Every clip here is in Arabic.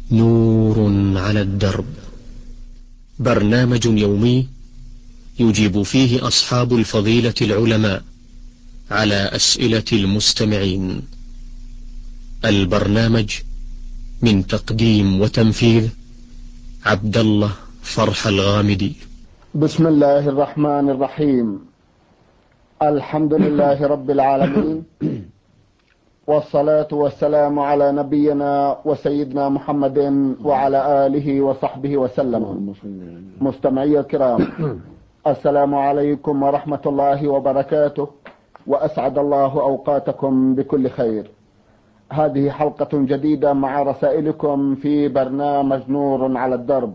نور على الدرب، برنامج يومي يجيب فيه أصحاب الفضيلة العلماء على أسئلة المستمعين. البرنامج من تقديم وتنفيذ عبد الله فرح الغامدي. بسم الله الرحمن الرحيم. الحمد لله رب العالمين، والصلاة والسلام على نبينا وسيدنا محمد وعلى آله وصحبه وسلم. مستمعي الكرام، السلام عليكم ورحمة الله وبركاته، وأسعد الله أوقاتكم بكل خير. هذه حلقة جديدة مع رسائلكم في برنامج نور على الدرب.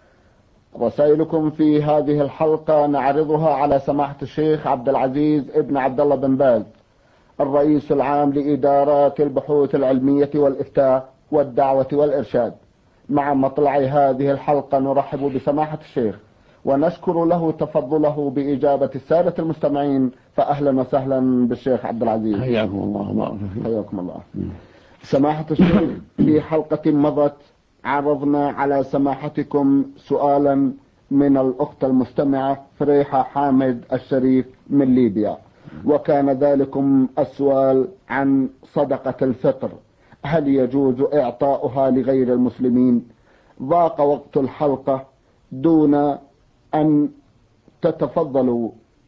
رسائلكم في هذه الحلقة نعرضها على سماحة الشيخ عبد العزيز ابن عبد الله بن باز، الرئيس العام لإدارات البحوث العلمية والإفتاء والدعوة والإرشاد. مع مطلع هذه الحلقة نرحب بسماحة الشيخ ونشكر له تفضله بإجابة السادة المستمعين، فأهلا وسهلا بالشيخ عبد العزيز. حياكم الله. حياكم الله. سماحة الشيخ، في حلقة مضت عرضنا على سماحتكم سؤالا من الأخت المستمعة فريحة حامد الشريف من ليبيا، وكان ذلكم السؤال عن صدقة الفطر، هل يجوز إعطاؤها لغير المسلمين؟ ضاق وقت الحلقة دون أن تتفضلوا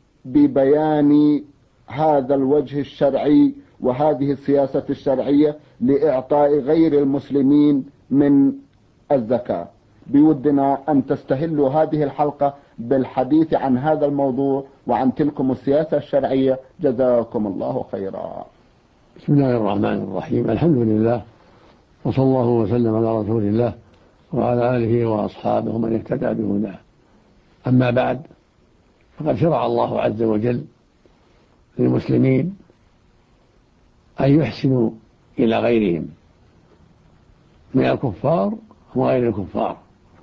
ببيان هذا الوجه الشرعي وهذه السياسة الشرعية لإعطاء غير المسلمين من الزكاة. بودنا أن تستهلوا هذه الحلقة بالحديث عن هذا الموضوع وعن تلكم السياسة الشرعية، جزاكم الله خيرا. بسم الله الرحمن الرحيم. الحمد لله، وصلى الله وسلم على رسول الله وعلى آله وأصحابه من اهتدى بهداه. أما بعد، فقد شرع الله عز وجل للمسلمين أن يحسنوا إلى غيرهم من الكفار وغير الكفار،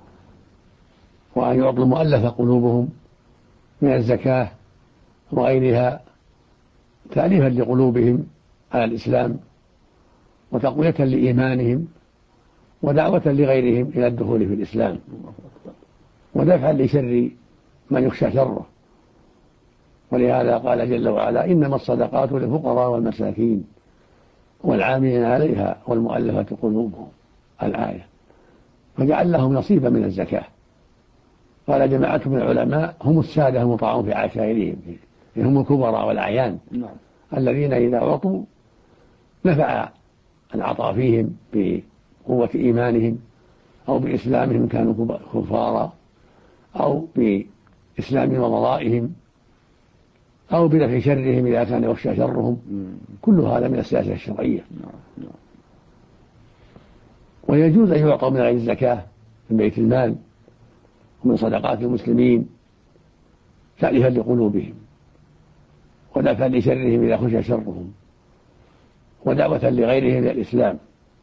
وأن يعطوا المؤلف قلوبهم من الزكاة وغيرها تأليفا لقلوبهم على الإسلام وتقوية لإيمانهم ودعوة لغيرهم إلى الدخول في الإسلام ودفعا لشر من يخشى شره. ولهذا قال جل وعلا: إنما الصدقات للفقراء والمساكين والعاملين عليها والمؤلفة قلوبهم، الآية. فجعل لهم نصيبا من الزكاة. قال جماعة من العلماء: هم السادة المطاعون في عشائرهم، هم الكبراء والأعيان الذين إذا أعطوا نفع العطاء فيهم بقوة إيمانهم أو بإسلامهم كانوا كفارا، أو بإسلام وضرائهم، أو بدفع شرهم إذا كان يخشى شرهم. كل هذا من السياسة الشرعية. ويجوز أن يعطوا من غير الزكاة من بيت المال ومن صدقات المسلمين تأليفا لقلوبهم ودفعا لشرهم إذا خشى شرهم ودعوة لغيرهم إلى الإسلام.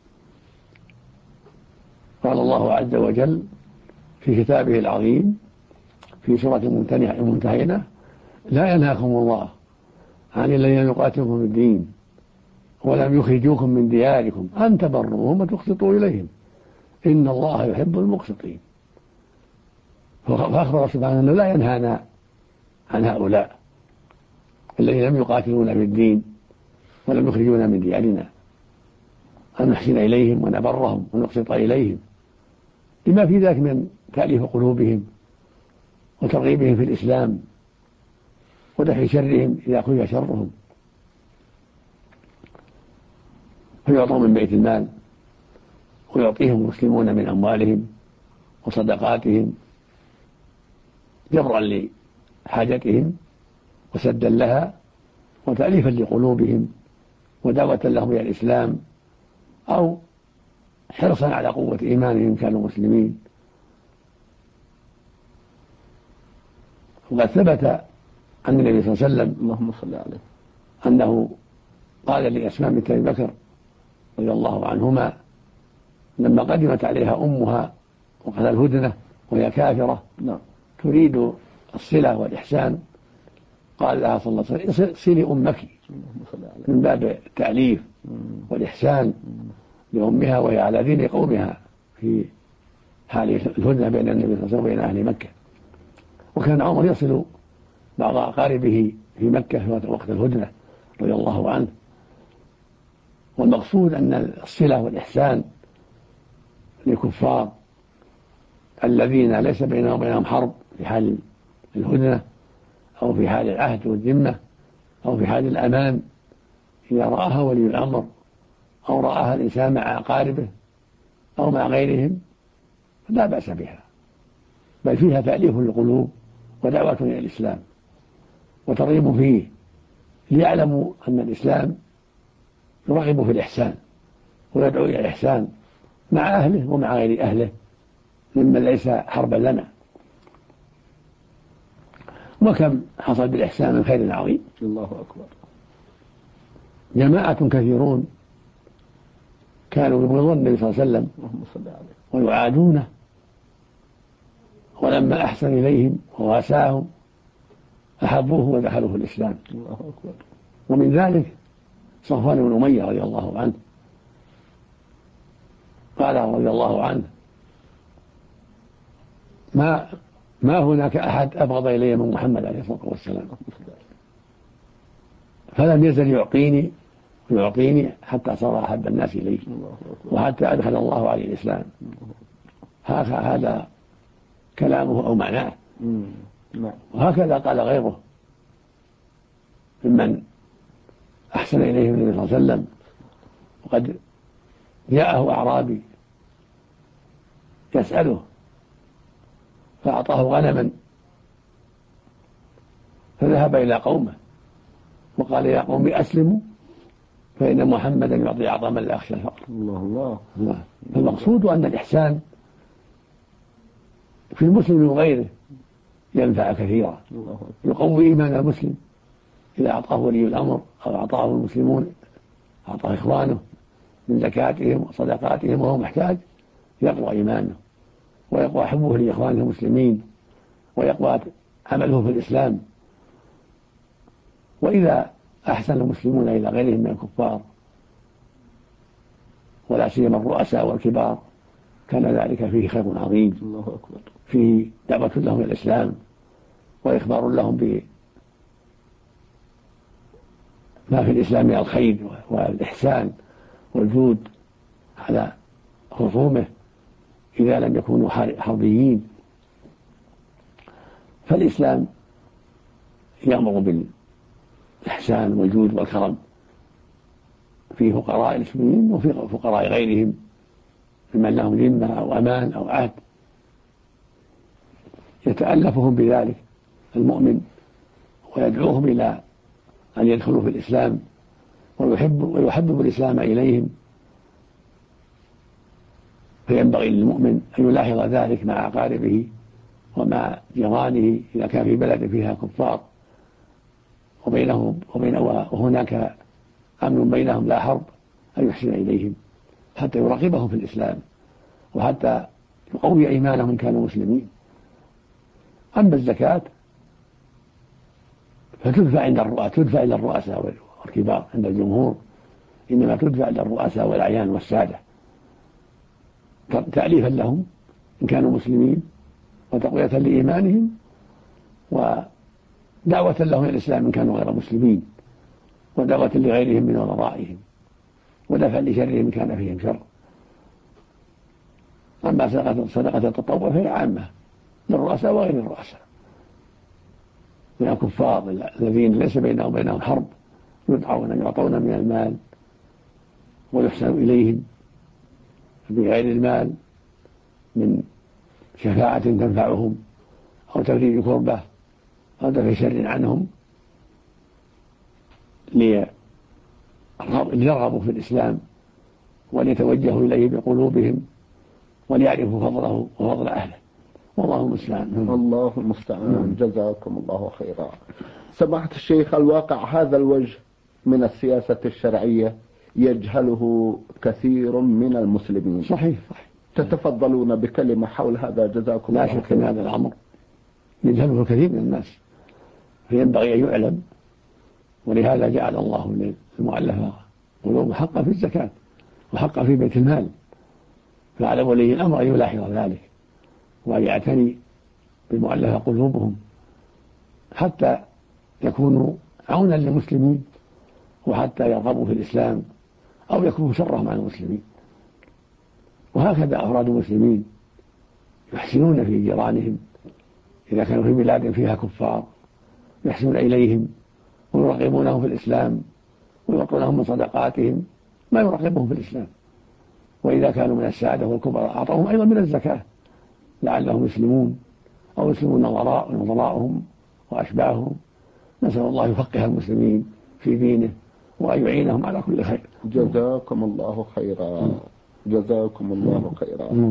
قال الله عز وجل في كتابه العظيم في سورة الممتحنة: لا ينهاكم الله عن الذين يقاتلون في الدين ولم يخرجوكم من دياركم أن تبروهم وتقسطوا إليهم إن الله يحب المقسطين. فأخبر سبحانه أنه لا ينهانا عن هؤلاء الذين لم يقاتلون في الدين ولم يخرجونا من ديارنا أن نحسن إليهم ونبرهم ونقسط إليهم، لما في ذلك من تأليف قلوبهم وترغيبهم في الإسلام ودفع شرهم إذا خشي شرهم. فيعطوا من بيت المال ويعطيهم المسلمون من أموالهم وصدقاتهم جبرا لحاجتهم وسدا لها وتأليفا لقلوبهم ودعوة لهم إلى الإسلام، أو حرصا على قوة إيمانهم كانوا مسلمين. وقد ثبت عن النبي صلى الله عليه وسلم اللهم صل عليه أنه قال لأسماء بنت أبي بكر رضي الله عنهما لما قدمت عليها أمها وقد الهدنة وهي كافرة تريد الصلة والإحسان، قال لها صلى الله عليه وسلم: صلي أمك، من باب التأليف والإحسان لأمها وهي على دين قومها في حال الهدنة بين النبي صلى الله عليه وسلم وبين أهل مكة. وكان عمر يصل بعض أقاربه في مكة في وقت الهدنة رضي الله عنه. والمقصود أن الصلة والإحسان للكفار الذين ليس بينهم وبينهم حرب في حال الهدنة أو في حال العهد والذمة أو في حال الأمان، إذا رآها ولي الأمر أو رآها الإنسان مع أقاربه أو مع غيرهم لا بأس بها، بل فيها تأليف للقلوب ودعوة إلى الإسلام وترغيب فيه، ليعلموا أن الإسلام يرغب في الإحسان ويدعو إلى الإحسان مع أهله ومع غير أهله ممن ليس حربا لنا. وكم حصل بالإحسان من خير عظيم. الله أكبر. جماعة كثيرون كانوا يبغضون النبي صلى الله عليه وسلم ويعادونه، ولما أحسن إليهم وواساهم أحبوه ودخلوا في الإسلام. الله أكبر. ومن ذلك صفوان بن أمية رضي الله عنه، قال رضي الله عنه: ما هناك أحد أبغض إلي من محمد عليه الصلاة والسلام، فلم يزل يعطيني حتى صار أحب الناس إليه وحتى أدخل الله عليه الإسلام. هذا كلامه أو معناه. وهكذا قال غيره ممن أحسن إليه النبي صلى الله عليه وسلم. وقد جاءه أعرابي يسأله فأعطاه غنما، فذهب إلى قومه وقال: يا قوم أسلموا فإن محمدا يعطي أعظم من لا يخشى الفقر. الله. فالمقصود أن الإحسان في المسلم وغيره ينفع كثيرا، يقوي إيمان المسلم إذا أعطاه ولي الأمر أو أعطاه المسلمون، أعطاه إخوانه من زكاتهم وصدقاتهم وهو محتاج، يقوى إيمانه ويقوى حبه لإخوانه المسلمين ويقوى عمله في الإسلام. وإذا أحسن المسلمون إلى غيرهم من الكفار ولا سيما الرؤساء والكبار كان ذلك فيه خير عظيم. الله أكبر. فيه دعوة لهم إلى الإسلام وإخبار لهم بما في الإسلام من الخير والإحسان والجود على خصومه إذا لم يكونوا حربيين. فالإسلام يأمر بالإحسان والجود والكرم في فقراء المسلمين وفي فقراء غيرهم ممن لهم ذمة أو أمان أو عهد، يتألفهم بذلك المؤمن ويدعوهم إلى أن يدخلوا في الإسلام ويحبب الإسلام إليهم. فينبغي للمؤمن أن يلاحظ ذلك مع أقاربه ومع جيرانه إذا كان في بلد فيها كفار وهناك أمن بينهم لا حرب، أن يحسن إليهم حتى يراقبهم في الإسلام وحتى يقوي إيمانهم إن كانوا مسلمين. أما الزكاة فتدفع إلى الرؤساء والكبار عند الجمهور، إنما تدفع إلى الرؤساء والأعيان والسادة تأليفا لهم إن كانوا مسلمين وتقوية لإيمانهم ودعوة لهم إلى الإسلام إن كانوا غير مسلمين ودعوة لغيرهم من ورائهم ودفع لشرهم إن كان فيهم شر. أما صدقة التطوع فهي عامة للرؤساء وغير الرؤساء من الكفار الذين ليس بينهم وبينهم حرب، يدعون أن يعطون من المال ويحسن إليهم بغير المال من شفاعة تنفعهم أو تفريج كربة أو دفع شر عنهم ليرغبوا في الإسلام وليتوجهوا إليه بقلوبهم وليعرفوا فضله وفضل أهله. والله المستعان. الله المستعان. جزاكم الله خيرا. سماحة الشيخ، الواقع هذا الوجه من السياسة الشرعية يجهله كثير من المسلمين. صحيح. تتفضلون بكلمة حول هذا؟ جزاكم الله خيرا. لا شك أن هذا الأمر يجهله كثير من الناس، فينبغي أن يعلم. ولهذا جعل الله للمؤلفة قلوب حقا في الزكاة وحقا في بيت المال، فعلى ولي الأمر أن يلاحظ ذلك وأن يعتني بمؤلف قلوبهم حتى يكونوا عونا للمسلمين وحتى يرغبوا في الإسلام أو يكونوا شرهم عن المسلمين. وهكذا أفراد المسلمين يحسنون في جيرانهم إذا كانوا في بلاد فيها كفار، يحسنون إليهم ويرغبونهم في الإسلام ويعطونهم من صدقاتهم ما يرغبهم في الإسلام. وإذا كانوا من السادة والكبراء أعطوهم أيضا من الزكاة لعلهم يسلمون أو يسلمون نظراءهم وأشباههم. نسأل الله يفقه المسلمين في دينه وأن يعينهم على كل خير. جزاكم الله خيرا. جزاكم الله خيرا.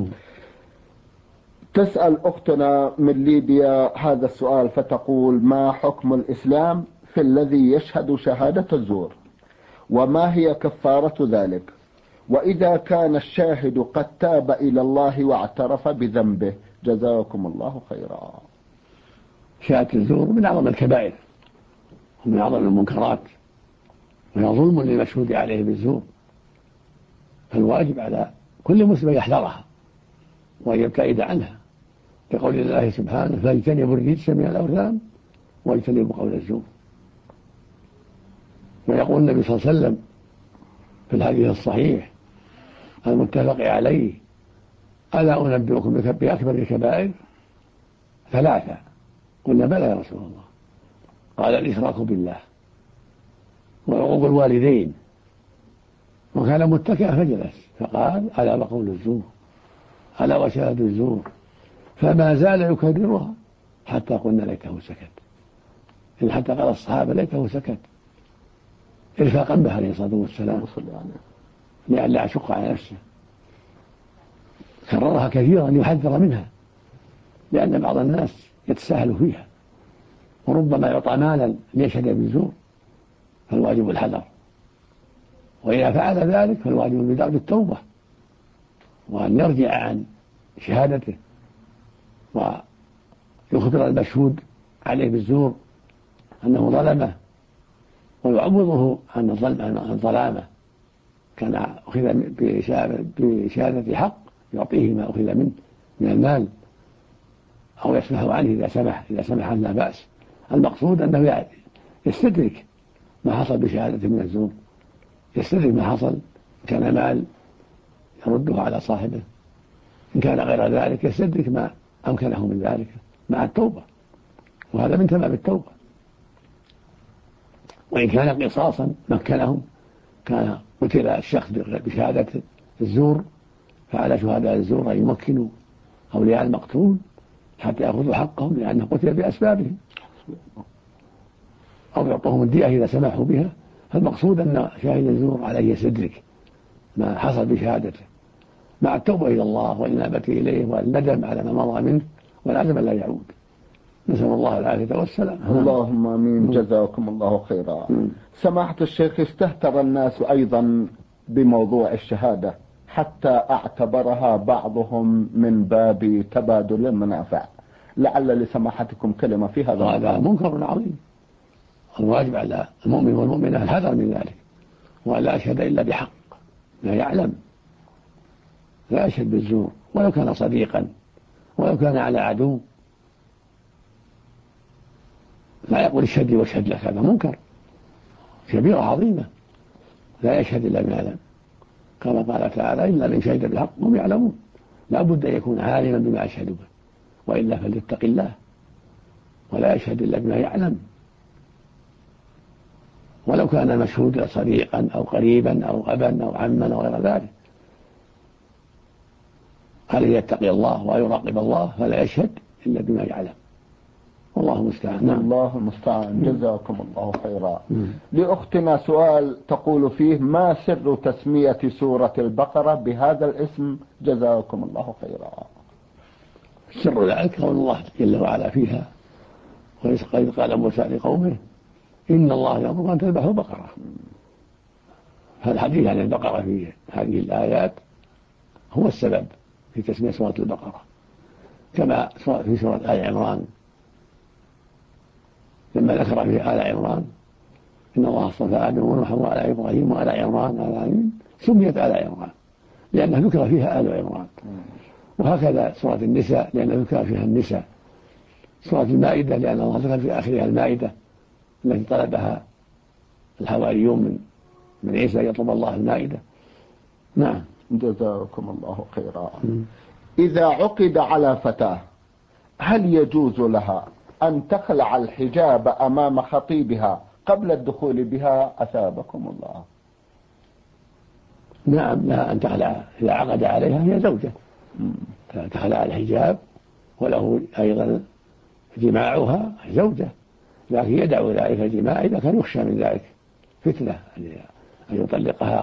تسأل أختنا من ليبيا هذا السؤال فتقول: ما حكم الإسلام في الذي يشهد شهادة الزور؟ وما هي كفارة ذلك؟ وإذا كان الشاهد قد تاب إلى الله واعترف بذنبه؟ جزاكم الله خيرا. شهادة الزور من أعظم الكبائر ومن أعظم المنكرات، وهي ظلم للمشهود عليه بالزور، فالواجب على كل مسلم يحذرها وأن يبتعد عنها، لقول الله سبحانه: فاجتنبوا الرجس من الأوثان واجتنبوا قول الزور. ويقول النبي صلى الله عليه وسلم في الحديث الصحيح المتفق عليه: ألا أنبئكم بأكبر الكبائر؟ 3. قلنا: بلى يا رسول الله. قال: الإشراك بالله وعقوق الوالدين. وكان متكئا فجلس فقال: ألا وقول الزور، ألا وشهادة الزور. فما زال يكررها حتى قلنا ليته سكت، إن حتى قال الصحابة ليته سكت إرفاقا به عليه الصلاة والسلام لئلا يشق على نفسه. كررها كثيرا يحذر منها، لأن بعض الناس يتساهل فيها وربما يعطى مالا ليشهد بالزور، فالواجب الحذر. وإذا فعل ذلك فالواجب البدء بالتوبة وأن يرجع عن شهادته ويخبر المشهود عليه بالزور أنه ظلمه ويعوضه عن ظلامه. كان أخذ بشهادة حق يعطيه ما أخذ منه من المال أو يسمح عنه إذا سمح لا بأس. المقصود أنه يستدرك ما حصل بشهادة من الزور، يستدرك ما حصل، إن كان مال يرده على صاحبه، إن كان غير ذلك يستدرك ما أمكنه من ذلك مع التوبة، وهذا من تمام التوبة. وإن كان قصاصا مكنهم، كان قتل الشخص بشهادة الزور، فعلى شهداء الزور أن يمكنوا أولياء المقتول حتى يأخذوا حقهم لأنه قتل بأسبابهم، أو يعطوهم الدية إذا سمحوا بها. فالمقصود أن شاهد الزور عليه يستدرك ما حصل بشهادته مع التوبة إلى الله والإنابة إليه والندم على ما مضى منه والعزم لا يعود. نسأل الله العافية والسلام. اللهم آمين. جزاكم الله خيرا. سماحة الشيخ، استهتر الناس أيضا بموضوع الشهادة حتى اعتبرها بعضهم من باب تبادل المنافع. لعل لسماحتكم كلمة في هذا. هذا منكر عظيم. الواجب على المؤمن والمؤمنة الحذر من ذلك، ولا يشهد إلا بحق ما يعلم، لا يشهد بالزور ولو كان صديقا ولو كان على عدو. لا يقول اشهد لي واشهد لك، هذا منكر كبيرة عظيمة. لا يشهد إلا بما يعلم، كما قال تعالى: إلا من شهد بالحق هم يعلمون. لا بد أن يكون عالما بما يشهد به، وإلا فليتق الله ولا يشهد إلا بما يعلم، ولو كان المشهود صديقا أو قريبا أو أبا أو عما أو غير ذلك. عليه يتقي الله ويراقب الله فلا يشهد إلا بما يعلم، والله المستعان. الله المستعان. جزاكم الله خيرا. لأختنا سؤال تقول فيه: ما سر تسمية سورة البقرة بهذا الاسم؟ جزاكم الله خيرا. سر ذلك قول الله جل وعلا فيها: وإذ قال موسى لقومه إن الله يأمر أن تذبحوا بقرة. فالحديث عن البقرة في هذه الآيات هو السبب في تسمية سورة البقرة، كما في سورة آل عمران لما ذكر في آل عمران إن الله اصطفى آدم ونوحا وآل إبراهيم وآل عمران سميت آل عمران لأنها ذكر فيها آل عمران، وهكذا سورة النساء لأنها ذكر فيها النساء، سورة المائدة لأن الله ذكر في آخرها المائدة التي طلبها الحواريون من عيسى يطلب الله المائدة. نعم. جزاكم الله خيرا. إذا عقد على فتاة هل يجوز لها أن تخلع الحجاب أمام خطيبها قبل الدخول بها؟ أثابكم الله. نعم، لا أن تخلع، إذا عقد عليها هي زوجة تخلع الحجاب، وله أيضا جماعها زوجة، لكن يدعو ذلك الجماع إذا كان يخشى من ذلك فتنة أن يطلقها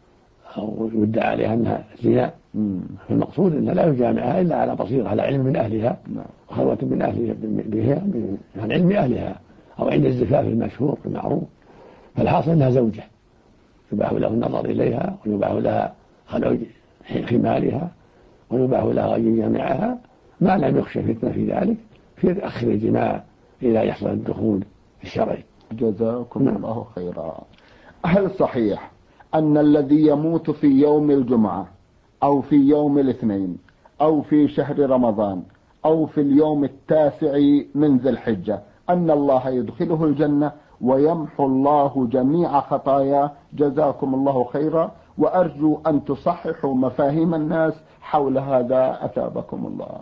أو يدعى عليها أنها زنا. فالمقصود أنها لا يجامعها إلا على بصيرة، على علم من أهلها وخلوة من أهلها بها عن علم أهلها أو عند الزفاف المشهور المعروف. فالحاصل أنها زوجة يباح له النظر إليها، ويباح لها خلع خمالها، ويباح لها أن يجامعها ما لم يخشى فتنة في ذلك في أخر الجماع إذا يحصل الدخول الشرعي. جزاكم الله خيرا. هل صحيح أن الذي يموت في يوم الجمعة أو في يوم الاثنين أو في شهر رمضان أو في اليوم 9 من ذي الحجة أن الله يدخله الجنة ويمحو الله جميع خطاياه؟ جزاكم الله خيرا، وأرجو أن تصححوا مفاهيم الناس حول هذا أثابكم الله.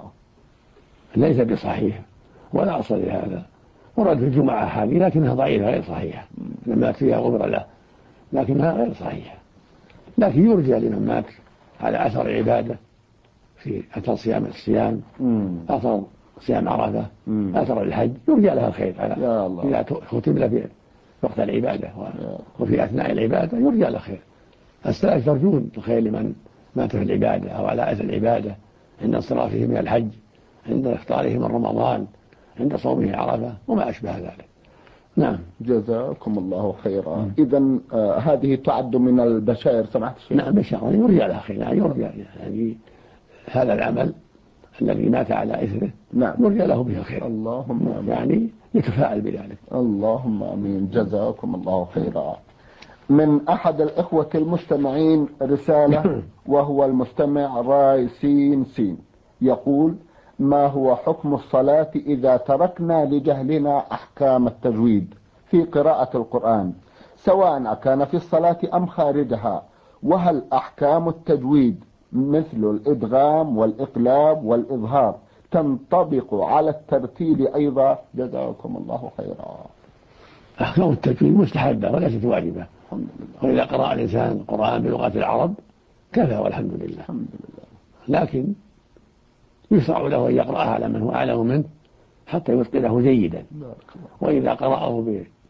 ليس بصحيح ولا أصل لهذا، ورد في الجمعة حالي لكنها ضعيفة غير صحيحة، لما فيها غبر له، لكنها غير صحيحة. لكن يرجى لمن مات على أثر عبادة في أثر الصيام أثر صيام عرفة أثر الحج، يرجى لها الخير إذا ختم له في وقت العبادة وفي أثناء العبادة يرجى لها الخير. السلف يرجون الخير لمن مات في العبادة أو على أثر العبادة، عند انصرافه من الحج، عند إفطاره من رمضان، عند صومه عرفة وما أشبه ذلك. نعم. جزاكم الله خيرا. إذن هذه تعد من البشائر سمعت الشيخ؟ نعم بشائر يرجى لها خير، يعني يرجى يعني هذا العمل الذي مات على إثره نعم يرجى له به الخير، اللهم آمين. يعني يتفاعل بذلك. اللهم آمين. جزاكم الله خيرا. من أحد الإخوة المستمعين رسالة وهو المستمع راي سين سين، يقول: ما هو حكم الصلاة إذا تركنا لجهلنا أحكام التجويد في قراءة القرآن، سواء كان في الصلاة أم خارجها؟ وهل أحكام التجويد مثل الإدغام والإقلاب والإظهار تنطبق على الترتيل أيضا؟ جزاكم الله خيرا. أحكام التجويد مستحبة وليست واجبة، وإذا قرأ الإنسان القرآن بلغة العرب كفى والحمد لله. الحمد لله. لكن يشرع له أن يقرأها على من هو أعلم منه حتى يتقنه جيدا، وإذا قرأه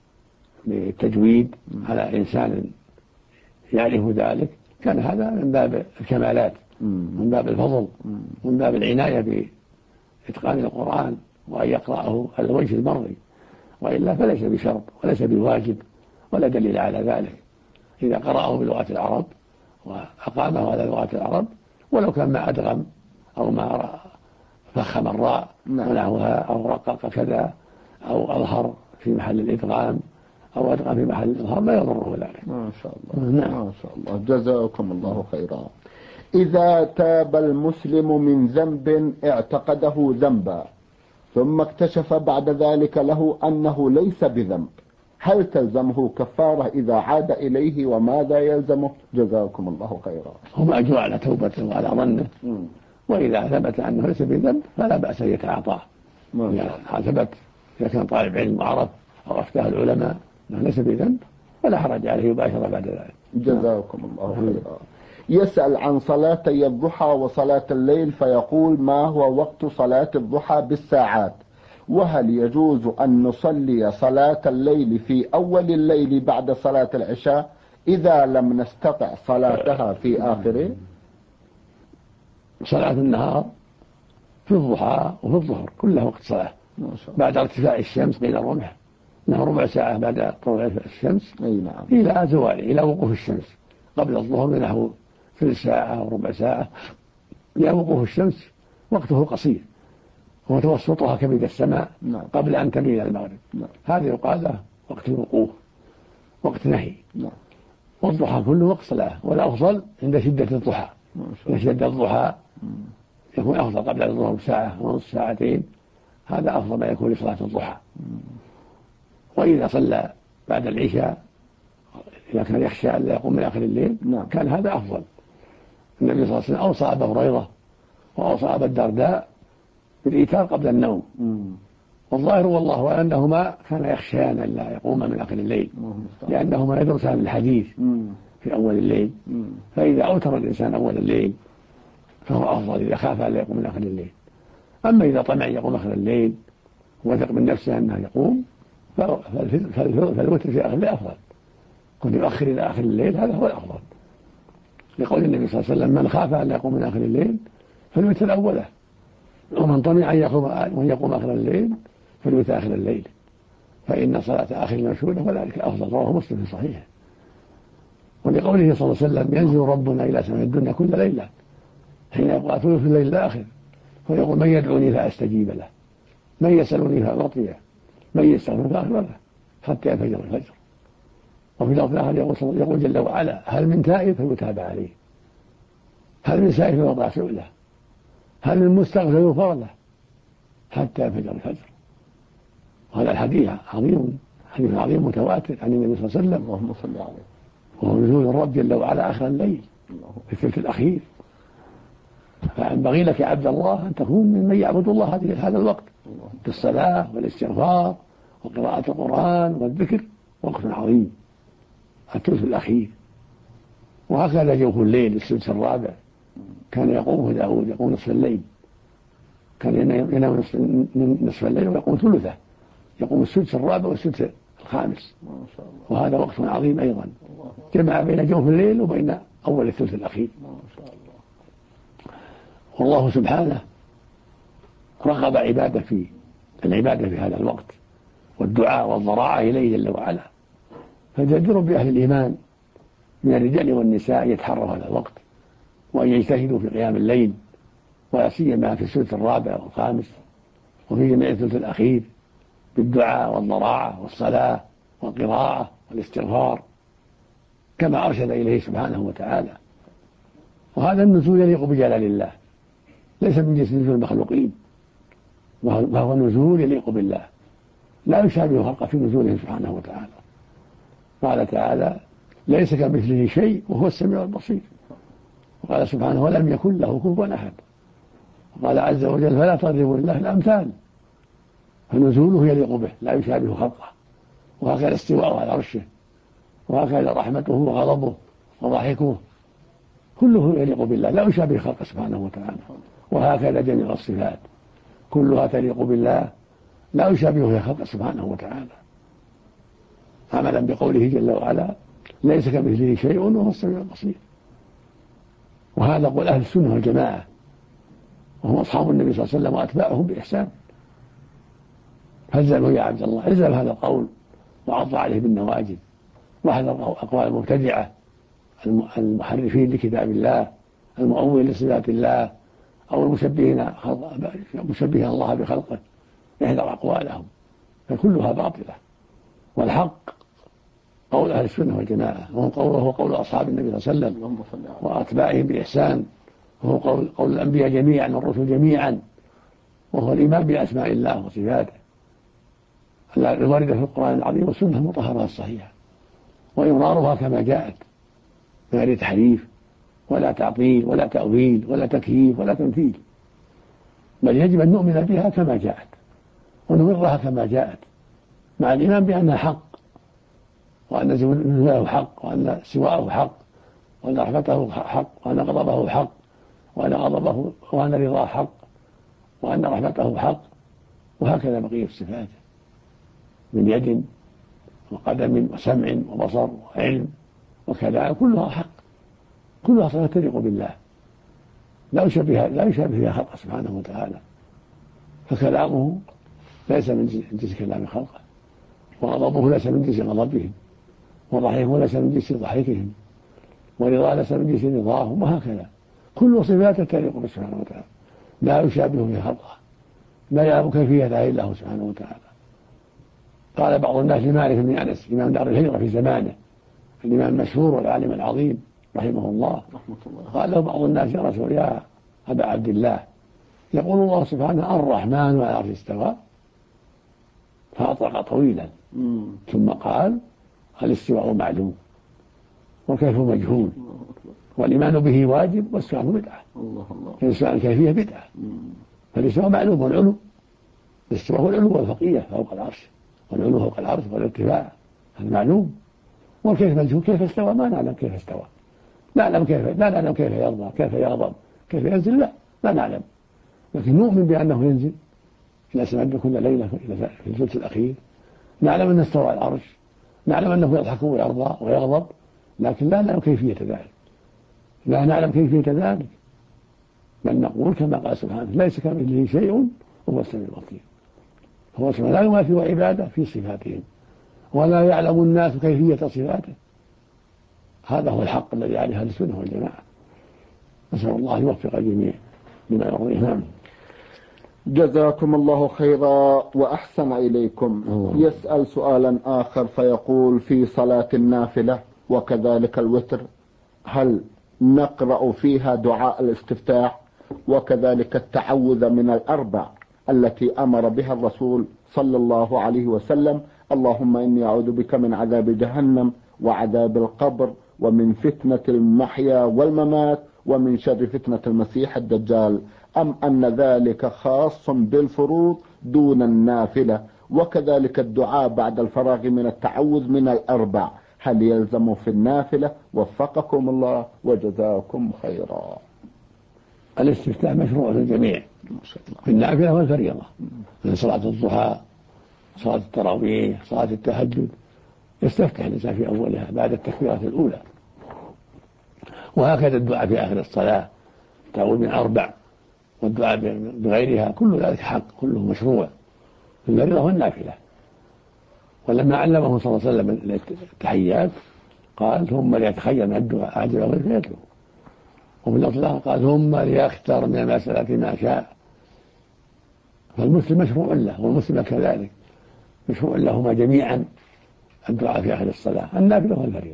بالتجويد على إنسان يعرف ذلك كان هذا من باب الكمالات، من باب الفضل، من باب العناية بإتقان القرآن وأن يقرأه على الوجه المرضي، وإلا فليس بشرط وليس بواجب ولا دليل على ذلك. إذا قرأه بلغة العرب وأقامه على لغة العرب ولو كان ما أدغم أو ما فخم الراء ونحوها أو رقق كذا أو أظهر في محل الإدغام أو أدغم في محل الإظهار لا يضره ذلك. ما شاء الله. ما شاء الله. جزاكم الله خيرا. إذا تاب المسلم من ذنب اعتقده ذنبا ثم اكتشف بعد ذلك له أنه ليس بذنب، هل تلزمه كفارة إذا عاد إليه وماذا يلزمه؟ جزاكم الله خيرا. هم أجوا على توبته وعلى ظنه، وإذا ثبت أنه ليس بذنب فلا بأس أن يتعاطاه. إذا ثبت إذا كان طالب علم وعرف أو أفتاه العلماء أنه ليس بذنب فلا حرج عليه يباشر بعد ذلك. جزاكم الله خيرا. يسأل عن صلاتي الضحى وصلاة الليل، فيقول: ما هو وقت صلاة الضحى بالساعات؟ وهل يجوز أن نصلي صلاة الليل في أول الليل بعد صلاة العشاء إذا لم نستطع صلاتها في آخره؟ صلاة النهار في الضحى وفي الظهر كلها وقت صلاة بعد ارتفاع الشمس بين الرمح، انها ربع ساعة بعد طلوع الشمس إلى زوال إلى وقوف الشمس. قبل الظهر بنحو ثلث ساعة أو ربع ساعة إلى وقوف الشمس وقته قصير، ومتوسطها كبد السماء قبل أن تميل المغرب. هذا يقال له وقت الوقوف، وقت نهي. والضحى كله وقت صلاة، والأفضل عند شدة الضحى إذا اشتد الضحى يكون أفضل قبل الظهر بساعة ونصف ساعتين، هذا أفضل ما يكون لصلاة الضحى. وإذا صلى بعد العشاء إذا كان يخشى أن لا يقوم من آخر الليل كان هذا أفضل. النبي صلى الله عليه وسلم أوصى أبا هريرة وأوصى أبا الدرداء بالإيتار قبل النوم. والظاهر والله أنهما كان يخشيان أن لا يقوم من آخر الليل، لأنهما يدرسان الحديث في أول الليل، فإذا أوتر الإنسان أول الليل فهو أفضل إذا خاف أن لا يقوم من آخر الليل. أما إذا طمع يقوم آخر الليل وثق من نفسه أنه يقوم فالوتر في آخر الليل أفضل. كن يؤخر إلى آخر الليل هذا هو الأفضل، لقول النبي صلى الله عليه وسلم: من خاف أن لا يقوم من آخر الليل فالوتر أوله، ومن طمع أن يقوم آخر الليل فالوتر آخر الليل، فإن صلاة آخر المشهودة وذلك أفضل. رواه مسلم في صحيحه. ولقوله صلى الله عليه وسلم: ينزل ربنا إلى سماء الدنيا كل ليلة حين يبقى ثلث الليل الآخر فيقول: من يدعوني فأستجيب له، من يسألني فأعطيه، من يستغفر فأغفر له، حتى ينفجر الفجر. وفي لفظ آخر يقول جل وعلا: هل من تائب فيتاب عليه، هل من سائل فيوضع سؤله، هل من مستغفر يغفر له، حتى ينفجر الفجر. وهذا الحديث عظيم، حديث عظيم متواتر عن النبي صلى الله عليه وسلم، اللهم صل عليه، وهو نزول الرب جل وعلا آخر الليل في الثلث الأخير. فينبغي لك يا عبد الله أن تكون ممن يعبد الله هذا الوقت بالصلاة والاستغفار وقراءة القرآن والذكر، وقت عظيم الثلث الأخير. وهكذا جوف الليل السدس الرابع كان يقوم داود، يقوم نصف الليل، كان ينام نصف الليل ويقوم ثلثه، يقوم السدس الرابع والسدس الخامس، وهذا وقت عظيم أيضا، جمع بين جوف الليل وبين أول الثلث الأخير. والله سبحانه رغب عباده في العبادة في هذا الوقت والدعاء والضراعة إليه جل وعلا، فجدر بأهل الإيمان من الرجال والنساء يتحروا هذا الوقت وأن يجتهدوا في قيام الليل، ولا سيما في الثلث الرابع والخامس وفي جميع الثلث الأخير، بالدعاء والضراعة والصلاة والقراءة والاستغفار كما أرشد إليه سبحانه وتعالى. وهذا النزول يليق بجلال الله، ليس من جنس نزول المخلوقين، وهو نزول يليق بالله، لا يشابه خلقه في نزوله سبحانه وتعالى. قال تعالى: ليس كمثله شيء وهو السميع البصير. وقال سبحانه: ولم يكن له كفوا أحد. وقال عز وجل: فلا تضربوا لله الأمثال. فنزوله يليق به لا يشابه خلقه. وهكذا استواءه على عرشه، وهكذا رحمته وغضبه وضحكه كله يليق بالله لا يشابه خلقه سبحانه وتعالى. وهكذا جميع الصفات كلها تليق بالله لا يشابهها خلقه سبحانه وتعالى، عملا بقوله جل وعلا: ليس كمثله شيء وهو السميع البصير. وهذا قول أهل السنة والجماعة، وهم أصحاب النبي صلى الله عليه وسلم وأتباعهم بإحسان. فالزموا يا عبد الله، الزم هذا القول وعض عليه بالنواجذ، واحذر أقوال المبتدعة المحرفين لكتاب الله المؤول لصفات الله أو المشبهين الله بخلقه، احذر أقوالهم فكلها باطلة. والحق قول أهل السنة والجماعة، وهو قول أصحاب النبي صلى الله عليه وسلم وأتباعهم بإحسان، وهو قول الأنبياء جميعا والرسل جميعا، وهو الإيمان بأسماء الله وصفاته الواردة في القرآن العظيم والسنة المطهرة الصحيحة، وإمرارها كما جاءت غير تحريف ولا تعطيل ولا تأويل ولا تكييف ولا تمثيل، بل يجب أن نؤمن بها كما جاءت ونمرها كما جاءت، مع الإيمان بأنها حق، وأن نزوله حق، وأن سواءه حق، وأن رحمته حق، وأن غضبه حق، وأن رضاه حق، وأن رحمته حق، وهكذا بقية الصفات من يد وقدم وسمع وبصر وعلم وكلام كلها حق، كلها صفات تليق بالله لا يشابه فيها خلقه سبحانه وتعالى. فكلامه ليس من جنس كلام خلقه، وغضبه ليس من جنس غضبهم، وضحكه ليس من جنس ضحكهم، ورضاه ليس من جنس رضاهم، وهكذا كل صفات تليق به سبحانه وتعالى لا يشابه فيها خلقه، لا يعلم كيفيتها الا هو سبحانه وتعالى. قال بعض الناس لمالك بن انس امام دار الهجره في زمانه، الامام المشهور والعالم العظيم رحمه الله قال له بعض الناس: يا رسول، يا أبا عبد الله، يقول الله سبحانه: الرحمن على العرش استوى، فأطرق طويلا ثم قال: الاستواء معلوم والكيف مجهول والإيمان به واجب والسؤال بدعة. السؤال الكيفية بدعة، فالاستواء معلوم والعلو، الاستواء هو العلو والفوقية فوق العرش، والعلو فوق العرش والارتفاع هذا معلوم. والكيف مجهول، كيف استوى ما نعلم كيف استوى، لا نعلم كيف يرضى، كيف يغضب، كيف ينزل، لا نعلم، لكن نؤمن بأنه ينزل إلى سماء كل ليلة في الثلث الأخير، نعلم أنه استوى على العرش، نعلم أنه يضحك ويرضى ويغضب، لكن لا نعلم كيفية ذلك، لا نعلم كيفية ذلك، بل نقول كما قال سبحانه: ليس كمثله شيء وهو السميع البصير. هو سبحانه لا يماثل عباده في صفاتهم ولا يعلم الناس كيفية صفاته. هذا هو الحق الذي عليه أهل السنة والجماعة. نسأل الله يوفق الجميع لما يرضيه. نعم. جزاكم الله خيرا وأحسن إليكم. يسأل سؤالا آخر فيقول: في صلاة النافلة وكذلك الوتر هل نقرأ فيها دعاء الاستفتاح وكذلك التعوذ من الأربع التي أمر بها الرسول صلى الله عليه وسلم: اللهم إني أعوذ بك من عذاب جهنم وعذاب القبر ومن فتنة المحيا والممات ومن شر فتنة المسيح الدجال، أم أن ذلك خاص بالفروض دون النافلة؟ وكذلك الدعاء بعد الفراغ من التعوذ من الأربع هل يلزم في النافلة؟ وفقكم الله وجزاكم خيرا. الاستفتاح مشروع للجميع في النافلة والفريضة، من صلاة الضحى، صلاة التراويح، صلاة التهجد، يستفتح الإنسان في أولها بعد التكبيرات الأولى. وهكذا الدعاء في آخر الصلاة، التعوذ من أربع والدعاء بغيرها، كل ذلك حق، كله مشروع في الفريضة والنافلة. ولما علمه صلى الله عليه وسلم التحيات قال: ثم ليتخير من الدعاء أعجب من فيتلو. وفي الأطلاق قال: ثم ليختار من المسألة ما شاء. فالمسلم مشروع له والمسلم كذلك مشروع لهما جميعا الدعاء في آخر الصلاة، النافلة والفريضة.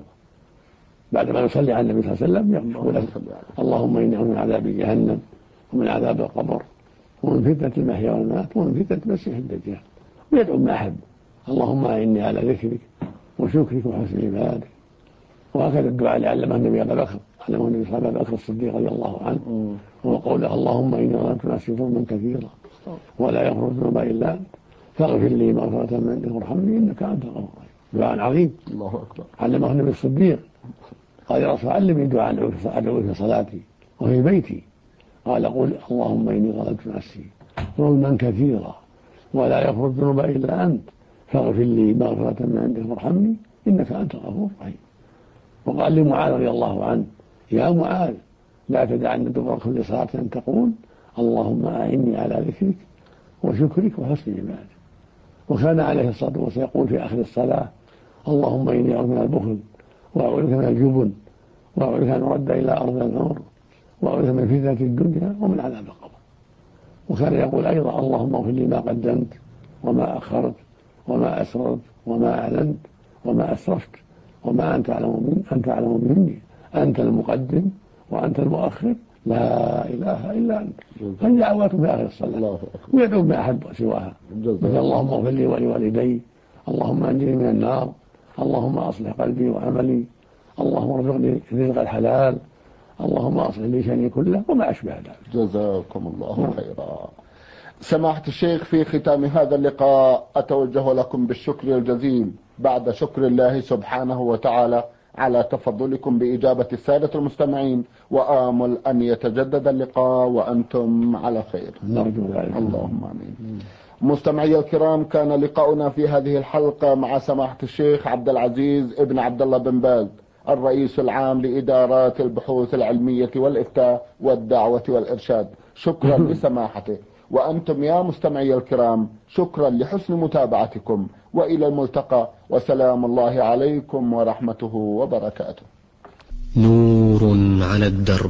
بعدما يصلي على النبي صلى الله عليه وسلم يقول: اللهم إني أعوذ من عذاب جهنم ومن عذاب القبر ومن فتنة المحيا والممات ومن فتنة المسيح الدجال، ويدعو ما أحب: اللهم إني على ذكرك وشكرك وحسن عبادك. وهكذا الدعاء اللي علمه النبي أبا بكر، علمه النبي صلى الله عليه وسلم الصديق رضي الله عنه، هو قوله: اللهم إني ظلمت نفسي ظلما كثيرا ولا يغفر الذنوب إلا أنت فاغفر لي مغفرة من عندك وارحمني إنك أنت الغفور الرحيم. دعاء عظيم الله أكبر علمه النبي الصديق، قال: يا رسول علمني دعاء أدعو في صلاتي وفي بيتي. قال: قل اللهم إني ظلمت نفسي ظلما كثيرا ولا يغفر الذنوب إلا أنت فاغفر لي مغفرة من عندك وارحمني إنك أنت الغفور الرحيم. وقال لمعاذ رضي الله عنه: يا معاذ لا تدعن دبر كل صلاة أن تقول اللهم أعني على ذكرك وشكرك وحسن عبادك. وكان عليه الصلاة والسلام يقول في آخر الصلاة: اللهم إني أعوذ من البخل وأعوذ من الجبن وأعوذ أن أرد إلى أرض العمر وأعوذ من فتنة الدنيا ومن عذاب القبر. وكان يقول أيضا: اللهم اغفر لي ما قدمت وما أخرت وما أسررت وما أعلنت وما أسرفت وما أنت أعلم مني، أنت المقدم وأنت المؤخر لا إله إلا أنت. هذه دعوات في آخر الصلاة، ويدعو ما أحب سواها، مثل اللهم اغفر لي ولوالدي، اللهم أنجني من النار، اللهم أصلح قلبي وعملي، اللهم ارزقني رزق الحلال، اللهم أصلح لي شأني كله، وما أشبه ذلك. جزاكم الله خيرا. سماحة الشيخ، في ختام هذا اللقاء أتوجه لكم بالشكر الجزيل بعد شكر الله سبحانه وتعالى على تفضلكم بإجابة السادة المستمعين، وآمل أن يتجدد اللقاء وأنتم على خير. اللهم آمين. مستمعي الكرام، كان لقاؤنا في هذه الحلقة مع سماحة الشيخ عبد العزيز ابن عبد الله بن باز، الرئيس العام لإدارات البحوث العلمية والإفتاء والدعوة والإرشاد. شكرا لسماحته. وأنتم يا مستمعي الكرام شكرا لحسن متابعتكم، وإلى الملتقى، وسلام الله عليكم ورحمته وبركاته. نور على الدرب،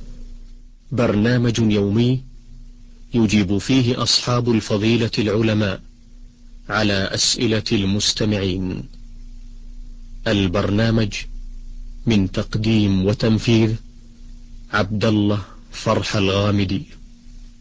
برنامج يومي يجيب فيه أصحاب الفضيلة العلماء على أسئلة المستمعين. البرنامج من تقديم وتنفيذ عبد الله فرح الغامدي.